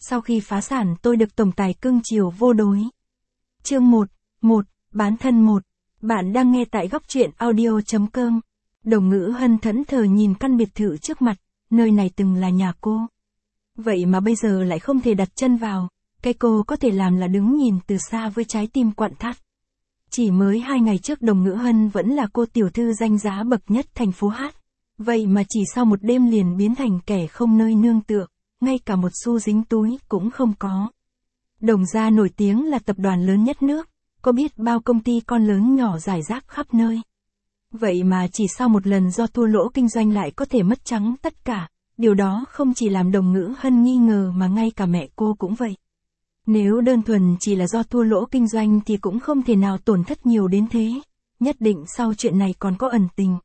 Sau khi phá sản tôi được tổng tài cưng chiều vô đối. Chương 1, bán thân 1. Bạn đang nghe tại góc truyện audio.com. Đồng Ngữ Hân thẫn thờ nhìn căn biệt thự trước mặt, nơi này từng là nhà cô. Vậy mà bây giờ lại không thể đặt chân vào, cái cô có thể làm là đứng nhìn từ xa với trái tim quặn thắt. Chỉ mới 2 ngày trước Đồng Ngữ Hân vẫn là cô tiểu thư danh giá bậc nhất thành phố Hát. Vậy mà chỉ sau một đêm liền biến thành kẻ không nơi nương tựa, ngay cả một xu dính túi cũng không có. Đồng gia nổi tiếng là tập đoàn lớn nhất nước, có biết bao công ty con lớn nhỏ rải rác khắp nơi. Vậy mà chỉ sau một lần do thua lỗ kinh doanh lại có thể mất trắng tất cả, điều đó không chỉ làm Đồng Ngữ Hân nghi ngờ mà ngay cả mẹ cô cũng vậy. Nếu đơn thuần chỉ là do thua lỗ kinh doanh thì cũng không thể nào tổn thất nhiều đến thế, nhất định sau chuyện này còn có ẩn tình.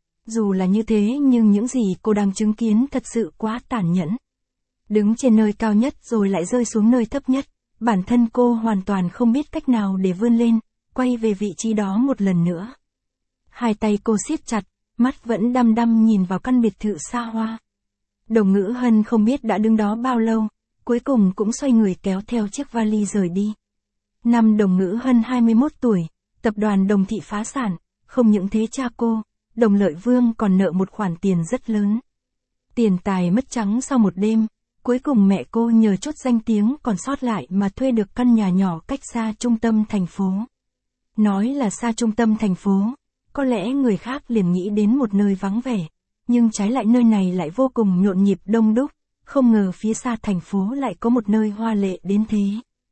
Dù là như thế nhưng những gì cô đang chứng kiến thật sự quá tàn nhẫn. Đứng trên nơi cao nhất rồi lại rơi xuống nơi thấp nhất, bản thân cô hoàn toàn không biết cách nào để vươn lên, quay về vị trí đó một lần nữa. Hai tay cô siết chặt, mắt vẫn đăm đăm nhìn vào căn biệt thự xa hoa. Đồng Ngữ Hân không biết đã đứng đó bao lâu, cuối cùng cũng xoay người kéo theo chiếc vali rời đi. Năm Đồng Ngữ Hân 21 tuổi, tập đoàn Đồng Thị phá sản, không những thế cha cô, Đồng Lợi Vương còn nợ một khoản tiền rất lớn. Tiền tài mất trắng sau một đêm, cuối cùng mẹ cô nhờ chút danh tiếng còn sót lại mà thuê được căn nhà nhỏ cách xa trung tâm thành phố. Nói là xa trung tâm thành phố, có lẽ người khác liền nghĩ đến một nơi vắng vẻ, nhưng trái lại nơi này lại vô cùng nhộn nhịp đông đúc, không ngờ phía xa thành phố lại có một nơi hoa lệ đến thế.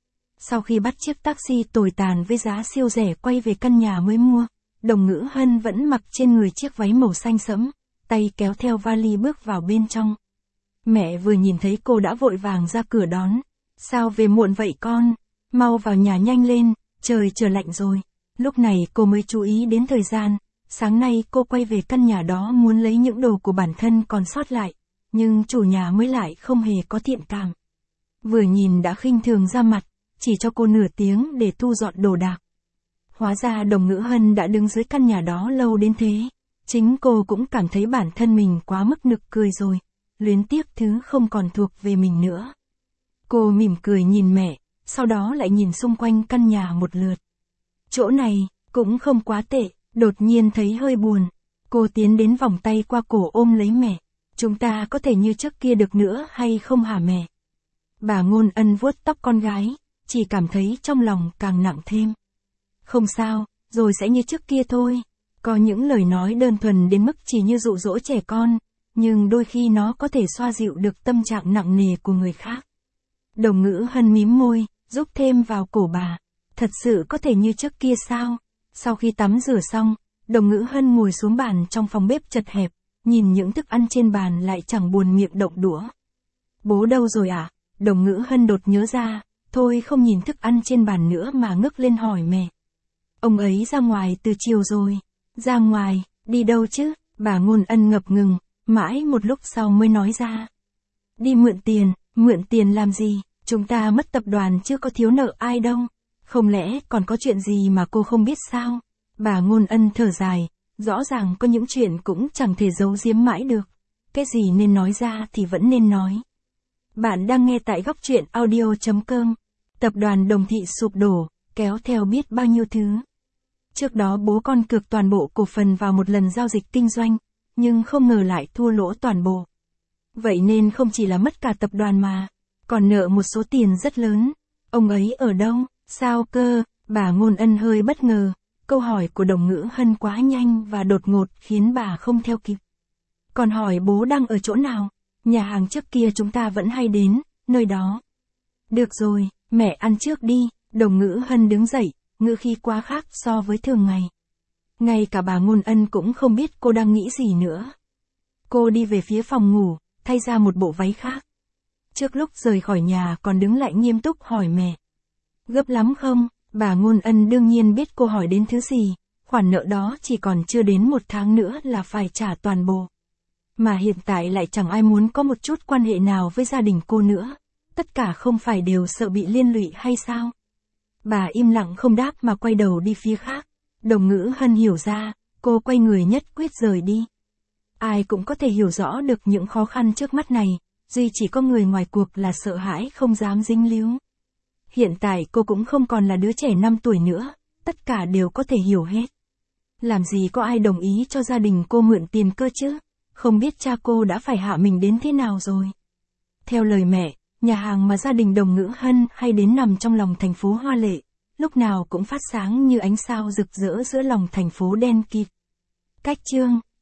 Sau khi bắt chiếc taxi tồi tàn với giá siêu rẻ quay về căn nhà mới mua, Đồng Ngữ Hân vẫn mặc trên người chiếc váy màu xanh sẫm, tay kéo theo vali bước vào bên trong. Mẹ vừa nhìn thấy cô đã vội vàng ra cửa đón. Sao về muộn vậy con? Mau vào nhà nhanh lên, trời trở lạnh rồi. Lúc này cô mới chú ý đến thời gian. Sáng nay cô quay về căn nhà đó muốn lấy những đồ của bản thân còn sót lại. Nhưng chủ nhà mới lại không hề có thiện cảm. Vừa nhìn đã khinh thường ra mặt, chỉ cho cô nửa tiếng để thu dọn đồ đạc. Hóa ra Đồng Ngữ Hân đã đứng dưới căn nhà đó lâu đến thế. Chính cô cũng cảm thấy bản thân mình quá mức nực cười rồi. Luyến tiếc thứ không còn thuộc về mình nữa. Cô mỉm cười nhìn mẹ, sau đó lại nhìn xung quanh căn nhà một lượt. Chỗ này, cũng không quá tệ, đột nhiên thấy hơi buồn. Cô tiến đến vòng tay qua cổ ôm lấy mẹ. Chúng ta có thể như trước kia được nữa hay không hả mẹ? Bà Ngôn Ân vuốt tóc con gái, chỉ cảm thấy trong lòng càng nặng thêm. Không sao, rồi sẽ như trước kia thôi. Có những lời nói đơn thuần đến mức chỉ như dụ dỗ trẻ con. Nhưng đôi khi nó có thể xoa dịu được tâm trạng nặng nề của người khác. Đồng Ngữ Hân mím môi, rúc thêm vào cổ bà. Thật sự có thể như trước kia sao? Sau khi tắm rửa xong, Đồng Ngữ Hân ngồi xuống bàn trong phòng bếp chật hẹp, nhìn những thức ăn trên bàn lại chẳng buồn miệng động đũa. Bố đâu rồi à? Đồng Ngữ Hân đột nhớ ra, thôi không nhìn thức ăn trên bàn nữa mà ngước lên hỏi mẹ. Ông ấy ra ngoài từ chiều rồi. Ra ngoài, đi đâu chứ? Bà Ngôn Ân ngập ngừng. Mãi một lúc sau mới nói ra. Đi mượn tiền làm gì, chúng ta mất tập đoàn chứ có thiếu nợ ai đâu. Không lẽ còn có chuyện gì mà cô không biết sao? Bà Ngôn Ân thở dài, rõ ràng có những chuyện cũng chẳng thể giấu giếm mãi được. Cái gì nên nói ra thì vẫn nên nói. Bạn đang nghe tại góc truyện audio.com. Tập đoàn Đồng Thị sụp đổ, kéo theo biết bao nhiêu thứ. Trước đó bố con cược toàn bộ cổ phần vào một lần giao dịch kinh doanh. Nhưng không ngờ lại thua lỗ toàn bộ. Vậy nên không chỉ là mất cả tập đoàn mà, còn nợ một số tiền rất lớn. Ông ấy ở đâu, sao cơ? Bà Ngôn Ân hơi bất ngờ, câu hỏi của Đồng Ngữ Hân quá nhanh và đột ngột khiến bà không theo kịp. Còn hỏi bố đang ở chỗ nào? Nhà hàng trước kia chúng ta vẫn hay đến, nơi đó. Được rồi, mẹ ăn trước đi. Đồng Ngữ Hân đứng dậy, ngữ khí quá khác so với thường ngày. Ngay cả bà Ngôn Ân cũng không biết cô đang nghĩ gì nữa. Cô đi về phía phòng ngủ, thay ra một bộ váy khác. Trước lúc rời khỏi nhà còn đứng lại nghiêm túc hỏi mẹ. Gấp lắm không? Bà Ngôn Ân đương nhiên biết cô hỏi đến thứ gì. Khoản nợ đó chỉ còn chưa đến 1 tháng nữa là phải trả toàn bộ. Mà hiện tại lại chẳng ai muốn có một chút quan hệ nào với gia đình cô nữa. Tất cả không phải đều sợ bị liên lụy hay sao? Bà im lặng không đáp mà quay đầu đi phía khác. Đồng Ngữ Hân hiểu ra, cô quay người nhất quyết rời đi. Ai cũng có thể hiểu rõ được những khó khăn trước mắt này, duy chỉ có người ngoài cuộc là sợ hãi không dám dính líu. Hiện tại cô cũng không còn là đứa trẻ 5 tuổi nữa, tất cả đều có thể hiểu hết. Làm gì có ai đồng ý cho gia đình cô mượn tiền cơ chứ, không biết cha cô đã phải hạ mình đến thế nào rồi. Theo lời mẹ, nhà hàng mà gia đình Đồng Ngữ Hân hay đến nằm trong lòng thành phố hoa lệ, lúc nào cũng phát sáng như ánh sao rực rỡ giữa lòng thành phố đen kịt. Cách chương